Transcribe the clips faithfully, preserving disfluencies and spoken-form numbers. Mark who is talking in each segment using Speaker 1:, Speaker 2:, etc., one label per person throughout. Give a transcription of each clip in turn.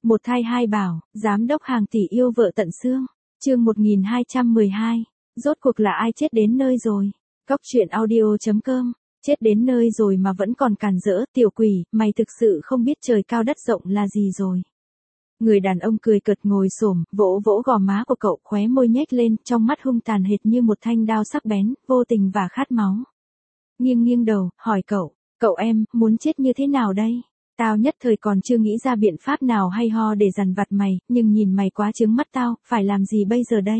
Speaker 1: Một thai hai bảo, giám đốc hàng tỷ yêu vợ tận xương. Chương một nghìn hai trăm mười hai. Rốt cuộc là ai chết đến nơi rồi? Cóc truyện audio chấm com. Chết đến nơi rồi mà vẫn còn càn rỡ, tiểu quỷ, mày thực sự không biết trời cao đất rộng là gì rồi. Người đàn ông cười cợt ngồi xổm, vỗ vỗ gò má của cậu, khóe môi nhếch lên, trong mắt hung tàn hệt như một thanh đao sắc bén, vô tình và khát máu. Nghiêng nghiêng đầu, hỏi cậu, cậu em, muốn chết như thế nào đây? Tao nhất thời còn chưa nghĩ ra biện pháp nào hay ho để dằn vặt mày, nhưng nhìn mày quá trướng mắt tao, phải làm gì bây giờ đây?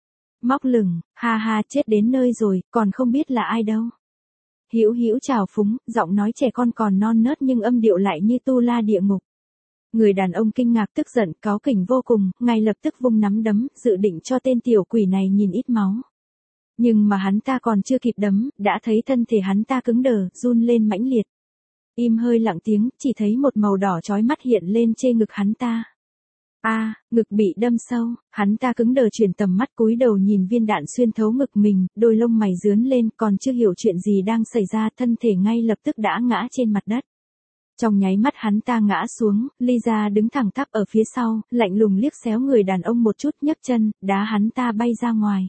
Speaker 1: Móc lửng, ha ha, chết đến nơi rồi, còn không biết là ai đâu. Hữu hữu trào phúng, giọng nói trẻ con còn non nớt nhưng âm điệu lại như tu la địa ngục. Người đàn ông kinh ngạc tức giận, cáu kỉnh vô cùng, ngay lập tức vung nắm đấm, dự định cho tên tiểu quỷ này nhìn ít máu. Nhưng mà hắn ta còn chưa kịp đấm, đã thấy thân thể hắn ta cứng đờ, run lên mãnh liệt. Im hơi lặng tiếng, chỉ thấy một màu đỏ chói mắt hiện lên trên ngực hắn ta. A, à, ngực bị đâm sâu, hắn ta cứng đờ chuyển tầm mắt cúi đầu nhìn viên đạn xuyên thấu ngực mình, đôi lông mày rướn lên, còn chưa hiểu chuyện gì đang xảy ra, thân thể ngay lập tức đã ngã trên mặt đất. Trong nháy mắt hắn ta ngã xuống, Lisa đứng thẳng tắp ở phía sau, lạnh lùng liếc xéo người đàn ông một chút, nhấc chân, đá hắn ta bay ra ngoài.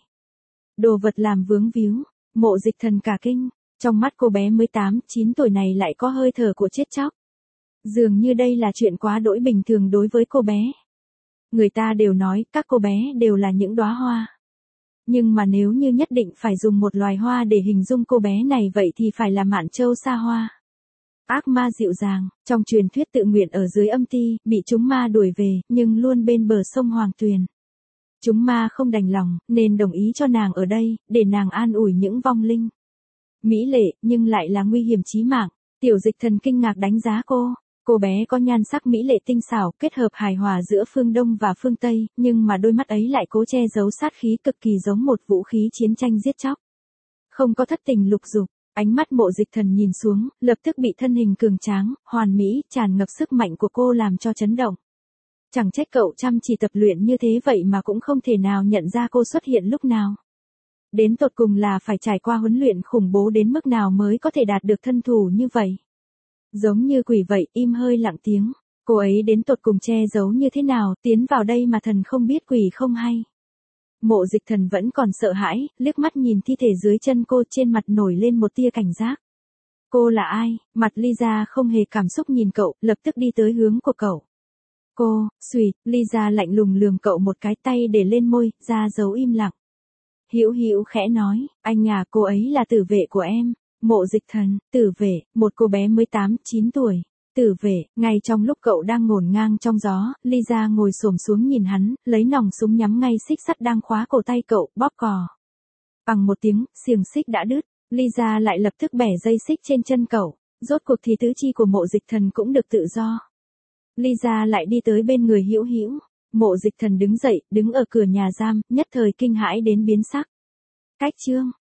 Speaker 1: Đồ vật làm vướng víu, Mộ Dịch Thần cả kinh, trong mắt cô bé mới tám, chín tuổi này lại có hơi thở của chết chóc. Dường như đây là chuyện quá đỗi bình thường đối với cô bé. Người ta đều nói, các cô bé đều là những đóa hoa. Nhưng mà nếu như nhất định phải dùng một loài hoa để hình dung cô bé này vậy thì phải là Mạn Châu Sa Hoa. Ác ma dịu dàng, trong truyền thuyết tự nguyện ở dưới âm ti, bị chúng ma đuổi về, nhưng luôn bên bờ sông Hoàng Tuyền. Chúng ma không đành lòng, nên đồng ý cho nàng ở đây, để nàng an ủi những vong linh. Mỹ lệ, nhưng lại là nguy hiểm chí mạng. Tiểu Dịch Thần kinh ngạc đánh giá cô. Cô bé có nhan sắc mỹ lệ tinh xảo, kết hợp hài hòa giữa phương Đông và phương Tây, nhưng mà đôi mắt ấy lại cố che giấu sát khí cực kỳ giống một vũ khí chiến tranh giết chóc. Không có thất tình lục dục, ánh mắt Mộ Dịch Thần nhìn xuống, lập tức bị thân hình cường tráng, hoàn mỹ, tràn ngập sức mạnh của cô làm cho chấn động. Chẳng trách cậu chăm chỉ tập luyện như thế vậy mà cũng không thể nào nhận ra cô xuất hiện lúc nào. Đến tột cùng là phải trải qua huấn luyện khủng bố đến mức nào mới có thể đạt được thân thủ như vậy. Giống như quỷ vậy, im hơi lặng tiếng. Cô ấy đến tột cùng che giấu như thế nào, tiến vào đây mà thần không biết quỷ không hay. Mộ Dịch Thần vẫn còn sợ hãi, liếc mắt nhìn thi thể dưới chân cô, trên mặt nổi lên một tia cảnh giác. Cô là ai? Mặt Lisa không hề cảm xúc nhìn cậu, lập tức đi tới hướng của cậu. Cô, xùy, Lisa lạnh lùng lườm cậu một cái, tay để lên môi, ra dấu im lặng. Hữu Hữu khẽ nói, anh à, cô ấy là tử vệ của em. Mộ Dịch Thần, tử vệ, một cô bé mới tám, chín tuổi. Tử vệ, ngay trong lúc cậu đang ngổn ngang trong gió, Lisa ngồi xổm xuống nhìn hắn, lấy nòng súng nhắm ngay xích sắt đang khóa cổ tay cậu, bóp cò. Bằng một tiếng, xiềng xích đã đứt, Lisa lại lập tức bẻ dây xích trên chân cậu, rốt cuộc thì tứ chi của Mộ Dịch Thần cũng được tự do. Lisa lại đi tới bên người Hữu Hữu, Mộ Dịch Thần đứng dậy, đứng ở cửa nhà giam, nhất thời kinh hãi đến biến sắc. Cách chương